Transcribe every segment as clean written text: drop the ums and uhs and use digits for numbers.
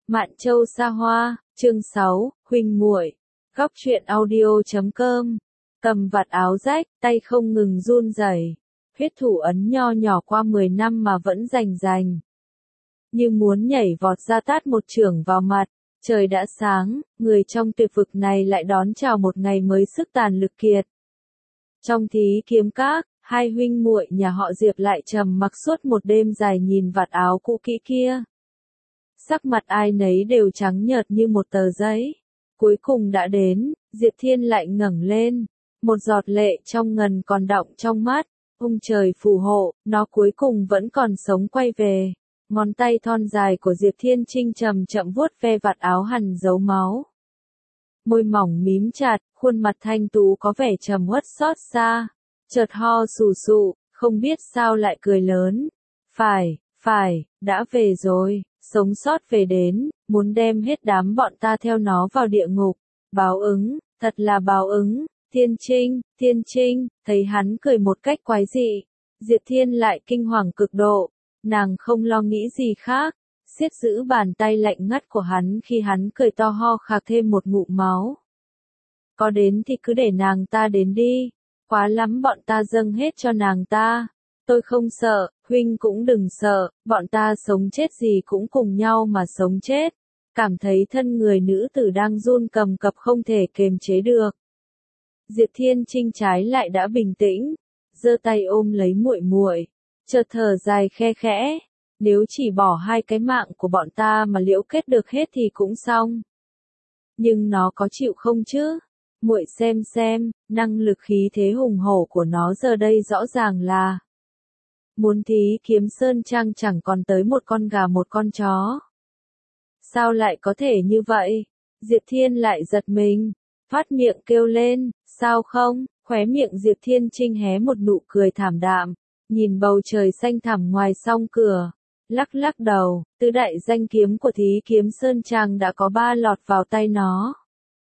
Mạn Châu Sa Hoa, chương 6, huynh muội. Góc truyện audio.com. Cầm vạt áo rách, tay không ngừng run rẩy. Huyết thủ ấn nho nhỏ qua 10 năm mà vẫn rành. Như muốn nhảy vọt ra tát một chưởng vào mặt. Trời đã sáng, người trong tuyệt vực này lại đón chào một ngày mới sức tàn lực kiệt. Trong thí kiếm các, hai huynh muội nhà họ Diệp lại trầm mặc suốt một đêm dài nhìn vạt áo cũ kỹ kia. Sắc mặt ai nấy đều trắng nhợt như một tờ giấy. Cuối cùng đã đến, Diệp Thiên lại ngẩng lên. Một giọt lệ trong ngần còn đọng trong mắt. Ông trời phù hộ, nó cuối cùng vẫn còn sống quay về. Ngón tay thon dài của Diệp Thiên Trinh chậm chậm vuốt ve vạt áo hằn dấu máu. Môi mỏng mím chặt, khuôn mặt thanh tú có vẻ trầm uất xót xa. Chợt ho sù sụ, không biết sao lại cười lớn. Phải, đã về rồi, sống sót về đến, muốn đem hết đám bọn ta theo nó vào địa ngục. Báo ứng, thật là báo ứng. Thiên Trinh, thấy hắn cười một cách quái dị. Diệp Thiên lại kinh hoàng cực độ. Nàng không lo nghĩ gì khác, siết giữ bàn tay lạnh ngắt của hắn khi hắn cười to ho khạc thêm một ngụm máu. Có đến thì cứ để nàng ta đến đi, quá lắm bọn ta dâng hết cho nàng ta. Tôi không sợ, huynh cũng đừng sợ, bọn ta sống chết gì cũng cùng nhau mà sống chết. Cảm thấy thân người nữ tử đang run cầm cập không thể kềm chế được. Diệp Thiên Trinh trái lại đã bình tĩnh, giơ tay ôm lấy muội muội. Chợt thở dài khe khẽ, nếu chỉ bỏ hai cái mạng của bọn ta mà liễu kết được hết thì cũng xong. Nhưng nó có chịu không chứ? Muội xem, năng lực khí thế hùng hổ của nó giờ đây rõ ràng là muốn thí kiếm sơn trang chẳng còn tới một con gà một con chó. Sao lại có thể như vậy? Diệp Thiên lại giật mình, phát miệng kêu lên, sao không? Khóe miệng Diệp Thiên Trinh hé một nụ cười thảm đạm. Nhìn bầu trời xanh thẳm ngoài song cửa, lắc đầu, tứ đại danh kiếm của thí kiếm sơn trang đã có 3 lọt vào tay nó.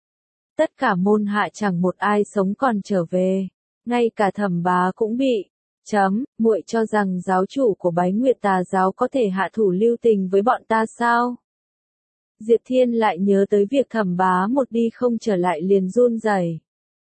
Tất cả môn hạ chẳng một ai sống còn trở về, ngay cả Thẩm Bá cũng bị. Muội cho rằng giáo chủ của Bái Nguyệt Tà giáo có thể hạ thủ lưu tình với bọn ta sao? Diệp Thiên lại nhớ tới việc Thẩm Bá một đi không trở lại liền run rẩy.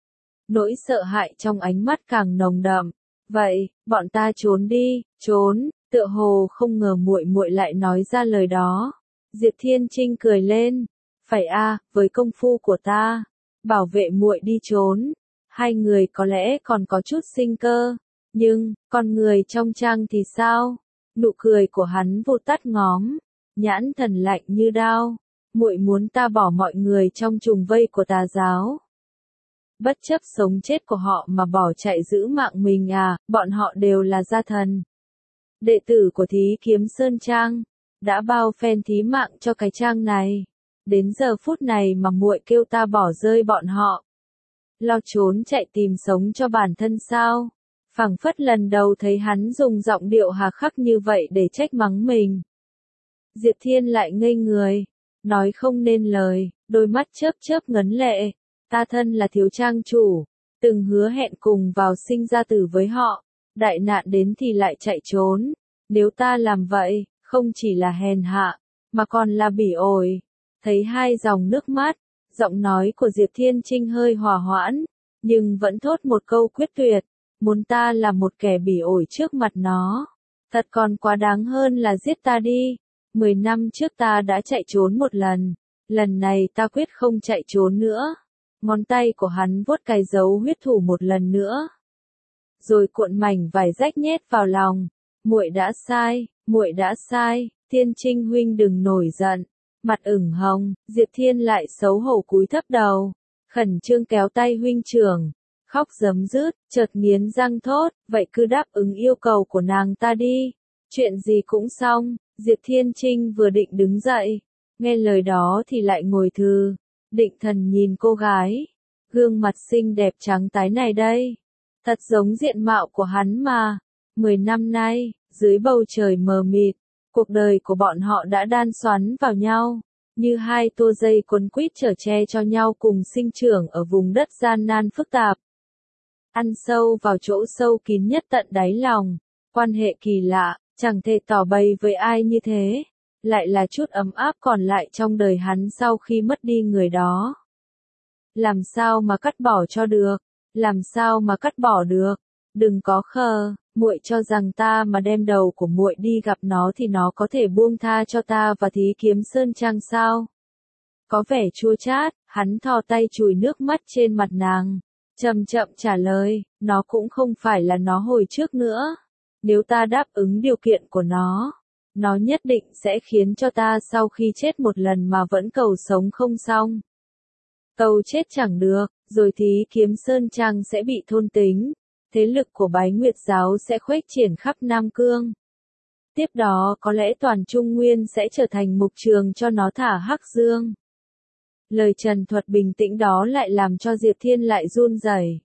Nỗi sợ hãi trong ánh mắt càng nồng đậm. Vậy, bọn ta trốn đi, tựa hồ không ngờ muội muội lại nói ra lời đó. Diệp Thiên Trinh cười lên, phải với công phu của ta, bảo vệ muội đi trốn. Hai người có lẽ còn có chút sinh cơ, nhưng, con người trong trang thì sao? Nụ cười của hắn vụt tắt ngóm, nhãn thần lạnh như đao. Muội muốn ta bỏ mọi người trong trùng vây của tà giáo. Bất chấp sống chết của họ mà bỏ chạy giữ mạng mình bọn họ đều là gia thần. Đệ tử của thí kiếm sơn trang, đã bao phen thí mạng cho cái trang này. Đến giờ phút này mà muội kêu ta bỏ rơi bọn họ. Lo trốn chạy tìm sống cho bản thân sao? Phảng phất lần đầu thấy hắn dùng giọng điệu hà khắc như vậy để trách mắng mình. Diệp Thiên lại ngây người, nói không nên lời, đôi mắt chớp ngấn lệ. Ta thân là thiếu trang chủ, từng hứa hẹn cùng vào sinh ra tử với họ, đại nạn đến thì lại chạy trốn. Nếu ta làm vậy, không chỉ là hèn hạ, mà còn là bỉ ổi. Thấy hai dòng nước mắt, giọng nói của Diệp Thiên Trinh hơi hòa hoãn, nhưng vẫn thốt một câu quyết tuyệt, muốn ta là một kẻ bỉ ổi trước mặt nó. Thật còn quá đáng hơn là giết ta đi. 10 năm trước ta đã chạy trốn một lần này ta quyết không chạy trốn nữa. Ngón tay của hắn vuốt cái dấu huyết thủ một lần nữa. Rồi cuộn mảnh vải rách nhét vào lòng. Muội đã sai, Thiên Trinh huynh đừng nổi giận. Mặt ửng hồng, Diệp Thiên lại xấu hổ cúi thấp đầu. Khẩn trương kéo tay huynh trưởng. Khóc giấm dứt, chợt nghiến răng thốt, vậy cứ đáp ứng yêu cầu của nàng ta đi. Chuyện gì cũng xong, Diệp Thiên Trinh vừa định đứng dậy. Nghe lời đó thì lại ngồi thừ. Định thần nhìn cô gái, gương mặt xinh đẹp trắng tái này đây, thật giống diện mạo của hắn mà. 10 năm nay, dưới bầu trời mờ mịt, cuộc đời của bọn họ đã đan xoắn vào nhau, như hai tua dây quấn quýt chở che cho nhau cùng sinh trưởng ở vùng đất gian nan phức tạp. Ăn sâu vào chỗ sâu kín nhất tận đáy lòng, quan hệ kỳ lạ, chẳng thể tỏ bày với ai như thế. lại là chút ấm áp còn lại trong đời hắn sau khi mất đi người đó. Làm sao mà cắt bỏ cho được, làm sao mà cắt bỏ được, đừng có khờ, muội cho rằng ta mà đem đầu của muội đi gặp nó thì nó có thể buông tha cho ta và Thí Kiếm Sơn Trang sao? Có vẻ chua chát, hắn thò tay chùi nước mắt trên mặt nàng, chậm chậm trả lời, nó cũng không phải là nó hồi trước nữa. Nếu ta đáp ứng điều kiện của nó nhất định sẽ khiến cho ta sau khi chết một lần mà vẫn cầu sống không xong. Cầu chết chẳng được, rồi Thí Kiếm Sơn Trang sẽ bị thôn tính, thế lực của Bái Nguyệt Giáo sẽ khuếch triển khắp Nam Cương. Tiếp đó có lẽ toàn Trung Nguyên sẽ trở thành mục trường cho nó thả hắc dương. Lời trần thuật bình tĩnh đó lại làm cho Diệp Thiên lại run rẩy.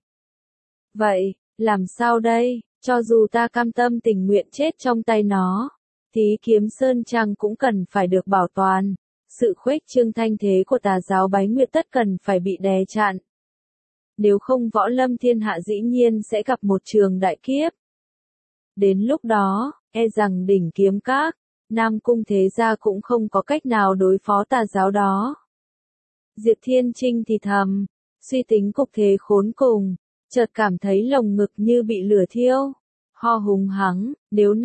Vậy, làm sao đây, cho dù ta cam tâm tình nguyện chết trong tay nó, Thí Kiếm Sơn Trang cũng cần phải được bảo toàn. Sự khuếch trương thanh thế của tà giáo Bái Nguyệt tất cần phải bị đè chặn. Nếu không võ lâm thiên hạ dĩ nhiên sẽ gặp một trường đại kiếp. Đến lúc đó, e rằng đỉnh kiếm các, Nam Cung thế gia cũng không có cách nào đối phó tà giáo đó. Diệp Thiên Trinh thì thầm, suy tính cục thế khốn cùng, chợt cảm thấy lồng ngực như bị lửa thiêu. Ho hùng hắng, nếu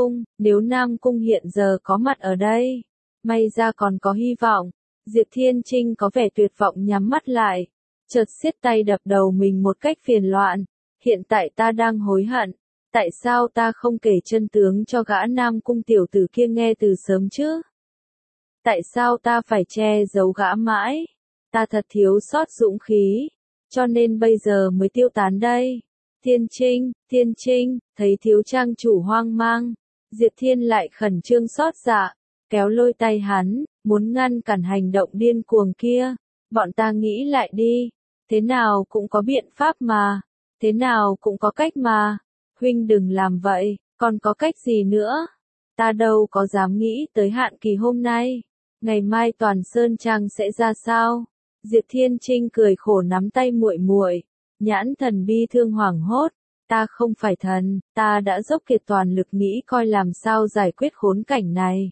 Nam Cung hiện giờ có mặt ở đây, may ra còn có hy vọng. Diệp Thiên Trinh có vẻ tuyệt vọng nhắm mắt lại, chợt siết tay đập đầu mình một cách phiền loạn. Hiện tại ta đang hối hận, tại sao ta không kể chân tướng cho gã Nam Cung tiểu tử kia nghe từ sớm chứ? Tại sao ta phải che giấu gã mãi? Ta thật thiếu sót dũng khí, cho nên bây giờ mới tiêu tán đây. Thiên Trinh, thấy thiếu trang chủ hoang mang, Diệp Thiên lại khẩn trương xót dạ, kéo lôi tay hắn, muốn ngăn cản hành động điên cuồng kia. Bọn ta nghĩ lại đi, thế nào cũng có biện pháp mà, thế nào cũng có cách mà. Huynh đừng làm vậy, còn có cách gì nữa? Ta đâu có dám nghĩ tới hạn kỳ hôm nay, ngày mai toàn Sơn Trang sẽ ra sao? Diệp Thiên Trinh cười khổ nắm tay muội muội, nhãn thần bi thương hoảng hốt. Ta không phải thần, ta đã dốc kiệt toàn lực nghĩ coi làm sao giải quyết khốn cảnh này.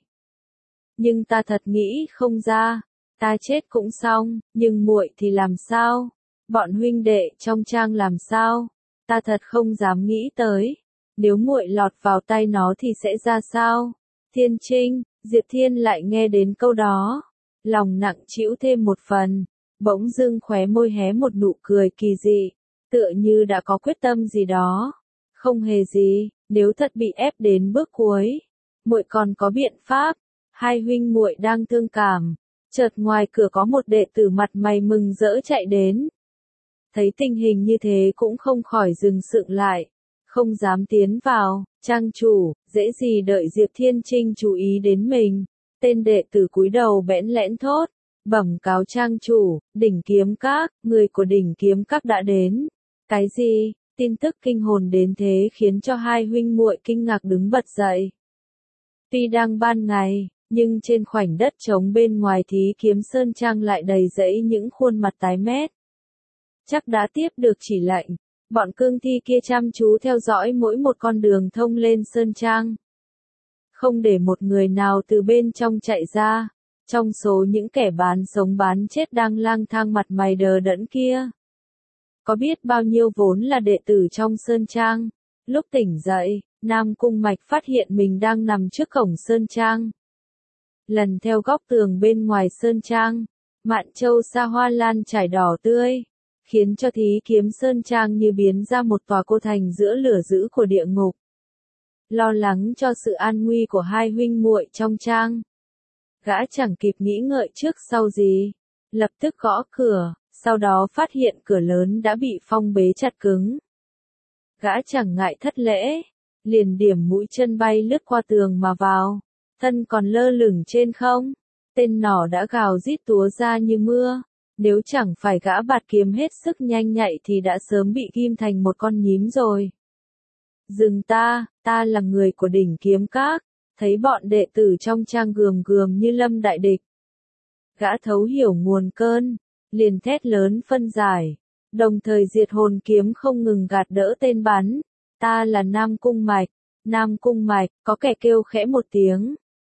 Nhưng ta thật nghĩ không ra, ta chết cũng xong, nhưng muội thì làm sao? Bọn huynh đệ trong trang làm sao? Ta thật không dám nghĩ tới, nếu muội lọt vào tay nó thì sẽ ra sao? Thiên Trinh, Diệp Thiên lại nghe đến câu đó, lòng nặng trĩu thêm một phần, bỗng dưng khóe môi hé một nụ cười kỳ dị, tựa như đã có quyết tâm gì đó. Không hề gì, nếu thật bị ép đến bước cuối, muội còn có biện pháp. Hai huynh muội đang thương cảm, chợt ngoài cửa có một đệ tử mặt mày mừng rỡ chạy đến. Thấy tình hình như thế cũng không khỏi dừng sượng lại, không dám tiến vào. Trang chủ, dễ gì đợi Diệp Thiên Trinh chú ý đến mình. Tên đệ tử cúi đầu bẽn lẽn thốt, bẩm cáo trang chủ, đỉnh kiếm các, người của đỉnh kiếm các đã đến. Cái gì? Tin tức kinh hồn đến thế khiến cho hai huynh muội kinh ngạc đứng bật dậy. Tuy đang ban ngày, nhưng trên khoảnh đất trống bên ngoài Thí Kiếm Sơn Trang lại đầy rẫy những khuôn mặt tái mét. Chắc đã tiếp được chỉ lệnh, bọn cương thi kia chăm chú theo dõi mỗi một con đường thông lên Sơn Trang. Không để một người nào từ bên trong chạy ra, trong số những kẻ bán sống bán chết đang lang thang mặt mày đờ đẫn kia. Có biết bao nhiêu vốn là đệ tử trong Sơn Trang. Lúc tỉnh dậy, Nam Cung Mạch phát hiện mình đang nằm trước cổng Sơn Trang. Lần theo góc tường bên ngoài Sơn Trang, mạn châu sa hoa lan trải đỏ tươi, khiến cho Thí Kiếm Sơn Trang như biến ra một tòa cô thành giữa lửa dữ của địa ngục. Lo lắng cho sự an nguy của hai huynh muội trong trang, gã chẳng kịp nghĩ ngợi trước sau gì, lập tức gõ cửa, sau đó phát hiện cửa lớn đã bị phong bế chặt cứng. Gã chẳng ngại thất lễ, liền điểm mũi chân bay lướt qua tường mà vào, thân còn lơ lửng trên không. Tên nỏ đã gào rít túa ra như mưa, nếu chẳng phải gã bạt kiếm hết sức nhanh nhạy thì đã sớm bị ghim thành một con nhím rồi. Dừng ta là người của đỉnh kiếm các. Thấy bọn đệ tử trong trang gườm gườm như lâm đại địch, gã thấu hiểu nguồn cơn, liền thét lớn phân giải, đồng thời diệt hồn kiếm không ngừng gạt đỡ tên bắn. Ta là Nam Cung Mạch. Nam Cung Mạch, có kẻ kêu khẽ một tiếng,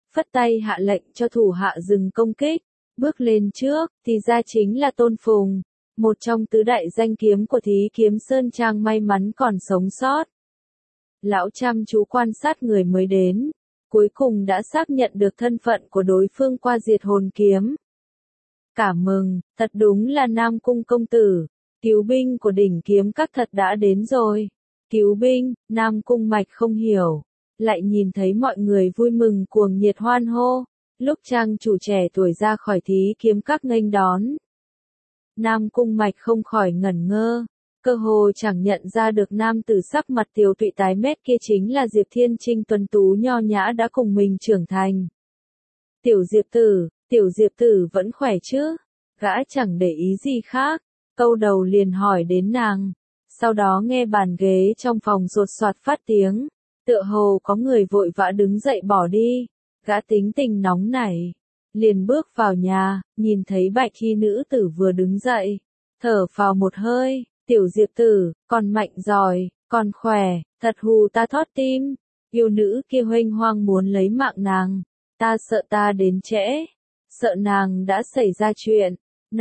phất tay hạ lệnh cho thủ hạ dừng công kích, bước lên trước, thì ra chính là Tôn Phùng, một trong tứ đại danh kiếm của Thí Kiếm Sơn Trang may mắn còn sống sót. Lão chăm chú quan sát người mới đến, cuối cùng đã xác nhận được thân phận của đối phương qua diệt hồn kiếm. Cảm mừng, thật đúng là Nam Cung công tử, cứu binh của đỉnh kiếm các thật đã đến rồi. Cứu binh, Nam Cung Mạch không hiểu, lại nhìn thấy mọi người vui mừng cuồng nhiệt hoan hô, lúc trang chủ trẻ tuổi ra khỏi Thí Kiếm các nghênh đón. Nam Cung Mạch không khỏi ngẩn ngơ, cơ hồ chẳng nhận ra được nam tử sắc mặt tiều tụy tái mét kia chính là Diệp Thiên Trinh tuấn tú nho nhã đã cùng mình trưởng thành. Tiểu Diệp tử vẫn khỏe chứ? Gã chẳng để ý gì khác, câu đầu liền hỏi đến nàng. Sau đó nghe bàn ghế trong phòng sột soạt phát tiếng, tựa hồ có người vội vã đứng dậy bỏ đi. Gã tính tình nóng nảy, liền bước vào nhà, nhìn thấy bạch y nữ tử vừa đứng dậy, thở phào một hơi. Tiểu Diệp tử, còn mạnh giỏi, còn khỏe, thật hù ta thót tim. Yêu nữ kia huênh hoang muốn lấy mạng nàng, ta sợ ta đến trễ, sợ nàng đã xảy ra chuyện.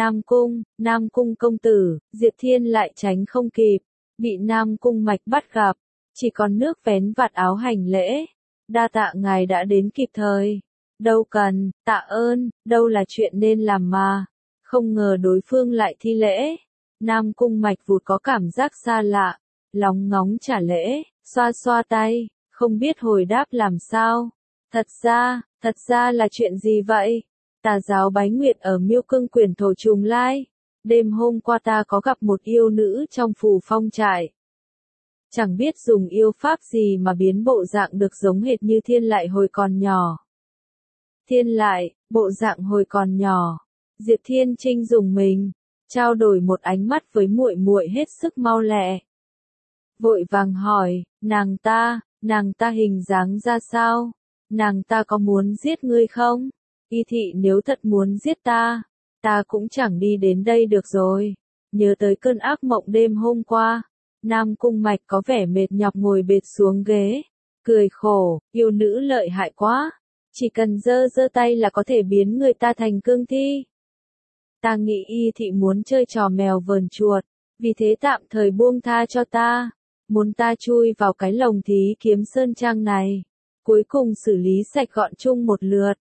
Nam Cung công tử, Diệp Thiên lại tránh không kịp, bị Nam Cung Mạch bắt gặp, chỉ còn nước vén vạt áo hành lễ. Đa tạ ngài đã đến kịp thời. Đâu cần, tạ ơn, đâu là chuyện nên làm mà. Không ngờ đối phương lại thi lễ. Nam Cung Mạch vụt có cảm giác xa lạ, lóng ngóng trả lễ, xoa xoa tay, không biết hồi đáp làm sao. Thật ra là chuyện gì vậy? Tà giáo Bái Nguyệt ở Miêu Cương Quyền Thổ Trùng Lai. Đêm hôm qua ta có gặp một yêu nữ trong Phù Phong trại. Chẳng biết dùng yêu pháp gì mà biến bộ dạng được giống hệt như Thiên Lại hồi còn nhỏ. Thiên Lại, bộ dạng hồi còn nhỏ. Diệp Thiên Trinh dùng mình, trao đổi một ánh mắt với muội muội hết sức mau lẹ. Vội vàng hỏi, nàng ta hình dáng ra sao? Nàng ta có muốn giết ngươi không? Y thị nếu thật muốn giết ta cũng chẳng đi đến đây được rồi. Nhớ tới cơn ác mộng đêm hôm qua, Nam Cung Mạch có vẻ mệt nhọc ngồi bệt xuống ghế, cười khổ, yêu nữ lợi hại quá, chỉ cần giơ tay là có thể biến người ta thành cương thi. Ta nghĩ y thị muốn chơi trò mèo vờn chuột, vì thế tạm thời buông tha cho ta, muốn ta chui vào cái lồng Thí Kiếm Sơn Trang này, cuối cùng xử lý sạch gọn chung một lượt.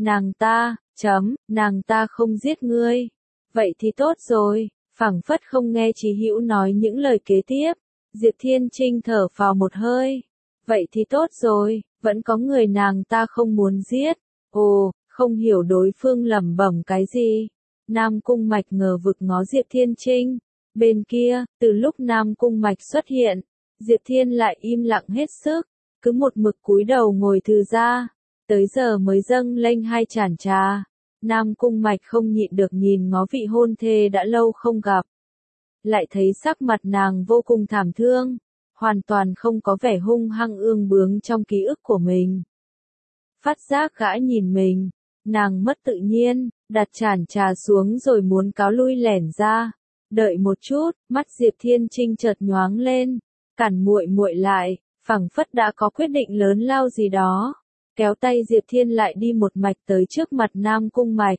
Nàng ta không giết ngươi. Vậy thì tốt rồi, phảng phất không nghe Chí Hữu nói những lời kế tiếp. Diệp Thiên Trinh thở phào một hơi. Vậy thì tốt rồi, vẫn có người nàng ta không muốn giết. Ồ, không hiểu đối phương lẩm bẩm cái gì. Nam Cung Mạch ngờ vực ngó Diệp Thiên Trinh. Bên kia, từ lúc Nam Cung Mạch xuất hiện, Diệp Thiên lại im lặng hết sức, cứ một mực cúi đầu ngồi thư ra. Tới giờ mới dâng lên 2 chản trà. Nam Cung Mạch không nhịn được nhìn ngó vị hôn thê đã lâu không gặp. Lại thấy sắc mặt nàng vô cùng thảm thương, hoàn toàn không có vẻ hung hăng ương bướng trong ký ức của mình. Phát giác gã nhìn mình, nàng mất tự nhiên, đặt chản trà xuống rồi muốn cáo lui lẻn ra. Đợi một chút, mắt Diệp Thiên Trinh chợt nhoáng lên, cản muội muội lại, phảng phất đã có quyết định lớn lao gì đó. Kéo tay Diệp Thiên lại đi một mạch tới trước mặt Nam Cung Mạch.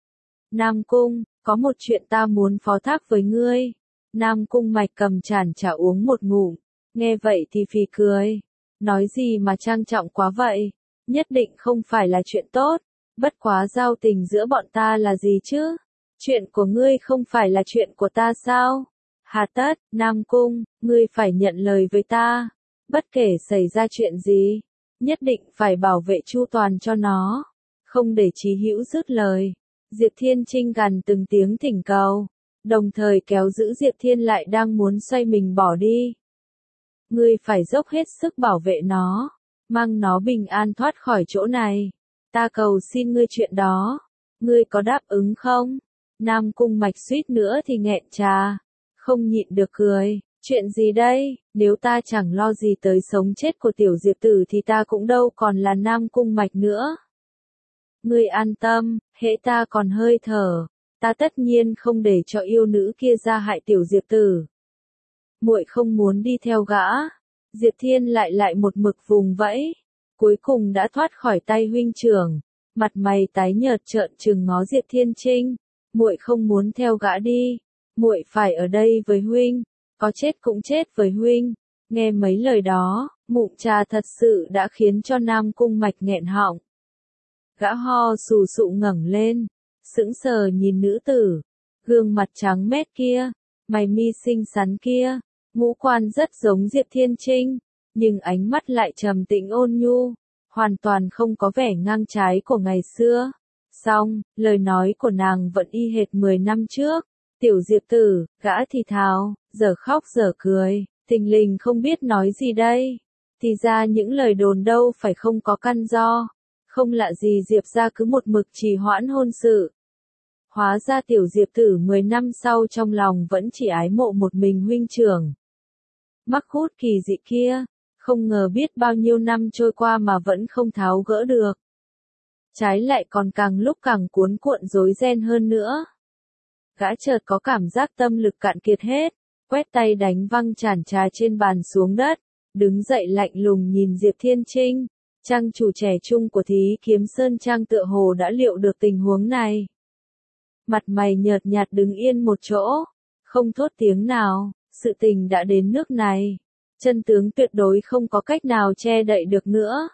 Nam Cung, có một chuyện ta muốn phó thác với ngươi. Nam Cung Mạch cầm chản trà uống một ngụm, nghe vậy thì phì cười. Nói gì mà trang trọng quá vậy, nhất định không phải là chuyện tốt, bất quá giao tình giữa bọn ta là gì chứ? Chuyện của ngươi không phải là chuyện của ta sao? Hà tất, Nam Cung, ngươi phải nhận lời với ta, bất kể xảy ra chuyện gì, nhất định phải bảo vệ chu toàn cho nó, không để Chí Hữu dứt lời. Diệp Thiên Trinh gằn từng tiếng thỉnh cầu, đồng thời kéo giữ Diệp Thiên lại đang muốn xoay mình bỏ đi. Ngươi phải dốc hết sức bảo vệ nó, mang nó bình an thoát khỏi chỗ này. Ta cầu xin ngươi chuyện đó, ngươi có đáp ứng không? Nam Cung Mạch suýt nữa thì nghẹn trà, không nhịn được cười. Chuyện gì đây, nếu ta chẳng lo gì tới sống chết của tiểu Diệp tử thì ta cũng đâu còn là Nam Cung Mạch nữa. Ngươi an tâm, hễ ta còn hơi thở, ta tất nhiên không để cho yêu nữ kia ra hại tiểu Diệp tử. Muội không muốn đi theo gã. Diệp Thiên lại một mực vùng vẫy, cuối cùng đã thoát khỏi tay huynh trưởng. Mặt mày tái nhợt trợn trừng ngó Diệp Thiên Trinh, muội không muốn theo gã đi, muội phải ở đây với huynh, có chết cũng chết với huynh. Nghe mấy lời đó, ngụm trà thật sự đã khiến cho Nam Cung Mạch nghẹn họng. Gã ho sù sụ ngẩng lên, sững sờ nhìn nữ tử, gương mặt trắng mét kia, mày mi xinh xắn kia, ngũ quan rất giống Diệp Thiên Trinh, nhưng ánh mắt lại trầm tĩnh ôn nhu, hoàn toàn không có vẻ ngang trái của ngày xưa. Song, lời nói của nàng vẫn y hệt 10 năm trước. Tiểu Diệp tử, gã thì thào, giờ khóc giờ cười, thình lình không biết nói gì đây. Thì ra những lời đồn đâu phải không có căn do. Không lạ gì Diệp gia cứ một mực trì hoãn hôn sự. Hóa ra tiểu Diệp tử 10 năm sau trong lòng vẫn chỉ ái mộ một mình huynh trưởng. Mắc hút kỳ dị kia, không ngờ biết bao nhiêu năm trôi qua mà vẫn không tháo gỡ được. Trái lại còn càng lúc càng cuốn cuộn rối ren hơn nữa. Gã chợt có cảm giác tâm lực cạn kiệt hết, quét tay đánh văng chản trà trên bàn xuống đất, đứng dậy lạnh lùng nhìn Diệp Thiên Trinh. Trang chủ trẻ trung của Thí Kiếm Sơn Trang tựa hồ đã liệu được tình huống này. Mặt mày nhợt nhạt đứng yên một chỗ, không thốt tiếng nào, sự tình đã đến nước này. Chân tướng tuyệt đối không có cách nào che đậy được nữa.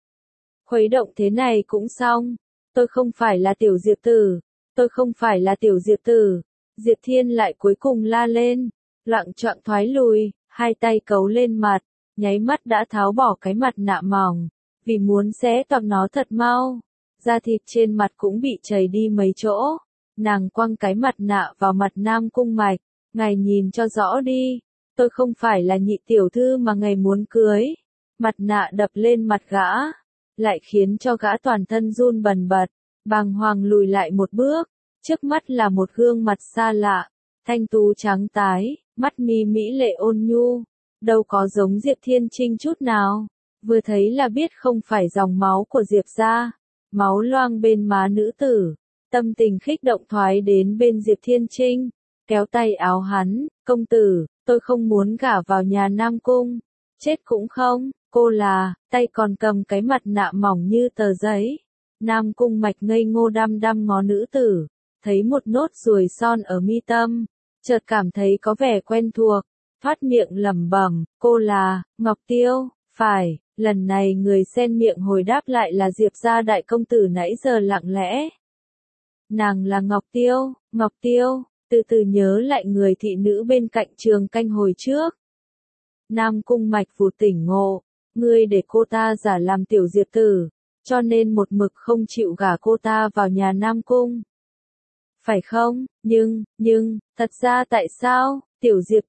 Khuấy động thế này cũng xong, tôi không phải là tiểu Diệp tử, tôi không phải là tiểu Diệp tử. Diệp Thiên lại cuối cùng la lên, loạng choạng thoái lùi, hai tay cấu lên mặt, nháy mắt đã tháo bỏ cái mặt nạ mỏng, vì muốn xé toạc nó thật mau. Da thịt trên mặt cũng bị chảy đi mấy chỗ. Nàng quăng cái mặt nạ vào mặt Nam Cung Mạch, ngài nhìn cho rõ đi, tôi không phải là nhị tiểu thư mà ngài muốn cưới. Mặt nạ đập lên mặt gã, lại khiến cho gã toàn thân run bần bật, bàng hoàng lùi lại một bước, trước mắt là một gương mặt xa lạ, thanh tú trắng tái, mắt mi mỹ lệ ôn nhu, đâu có giống Diệp Thiên Trinh chút nào, vừa thấy là biết không phải dòng máu của Diệp gia, máu loang bên má nữ tử. Tâm tình khích động thoái đến bên Diệp Thiên Trinh, kéo tay áo hắn, công tử, tôi không muốn gả vào nhà Nam Cung, chết cũng không, cô là, tay còn cầm cái mặt nạ mỏng như tờ giấy. Nam Cung Mạch ngây ngô đăm đăm ngó nữ tử, thấy một nốt ruồi son ở mi tâm, chợt cảm thấy có vẻ quen thuộc, thoát miệng lẩm bẩm, cô là, Ngọc Tiêu, phải, lần này người xen miệng hồi đáp lại là Diệp gia đại công tử nãy giờ lặng lẽ. Nàng là Ngọc Tiêu, từ từ nhớ lại người thị nữ bên cạnh trường canh hồi trước. Nam Cung Mạch vụt tỉnh ngộ, ngươi để cô ta giả làm tiểu Diệp tử, cho nên một mực không chịu gả cô ta vào nhà Nam Cung. Phải không, nhưng, thật ra tại sao, tiểu Diệp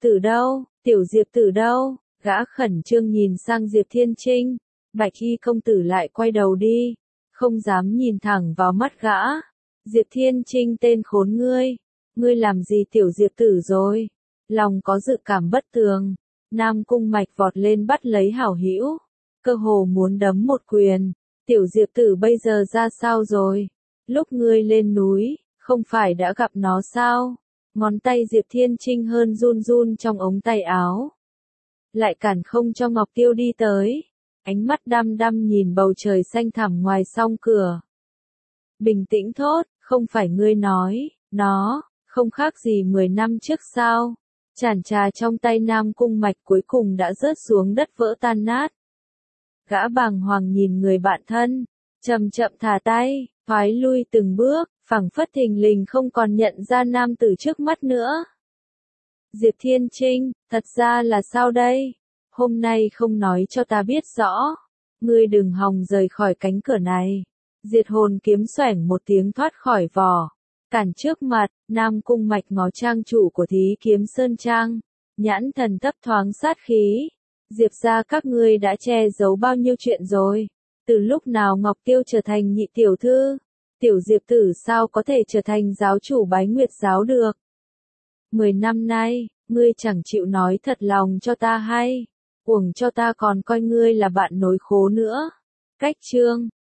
tử đâu, gã khẩn trương nhìn sang Diệp Thiên Trinh, Bạch Y công tử lại quay đầu đi, không dám nhìn thẳng vào mắt gã. Diệp Thiên Trinh tên khốn ngươi làm gì tiểu Diệp tử rồi? Lòng có dự cảm bất tường, Nam Cung Mạch vọt lên bắt lấy hảo hữu, cơ hồ muốn đấm một quyền. Tiểu Diệp tử bây giờ ra sao rồi? Lúc ngươi lên núi, không phải đã gặp nó sao? Ngón tay Diệp Thiên Trinh hơn run run trong ống tay áo. Lại cản không cho Ngọc Tiêu đi tới, ánh mắt đăm đăm nhìn bầu trời xanh thẳm ngoài song cửa. Bình tĩnh thốt, không phải ngươi nói, nó, không khác gì 10 năm trước sao? Chản trà trong tay Nam Cung Mạch cuối cùng đã rớt xuống đất vỡ tan nát. Gã bàng hoàng nhìn người bạn thân, chậm chậm thả tay, thoái lui từng bước, phảng phất thình lình không còn nhận ra nam tử trước mắt nữa. Diệp Thiên Trinh, thật ra là sao đây? Hôm nay không nói cho ta biết rõ. Ngươi đừng hòng rời khỏi cánh cửa này. Diệt hồn kiếm xoẻng một tiếng thoát khỏi vỏ. Cản trước mặt, Nam Cung Mạch ngó trang chủ của Thí Kiếm Sơn Trang. Nhãn thần thấp thoáng sát khí. Diệp gia các ngươi đã che giấu bao nhiêu chuyện rồi? Từ lúc nào Ngọc Tiêu trở thành nhị tiểu thư? Tiểu Diệp tử sao có thể trở thành giáo chủ Bái Nguyệt giáo được? 10 năm nay, ngươi chẳng chịu nói thật lòng cho ta hay, uổng cho ta còn coi ngươi là bạn nối khố nữa. Cách chương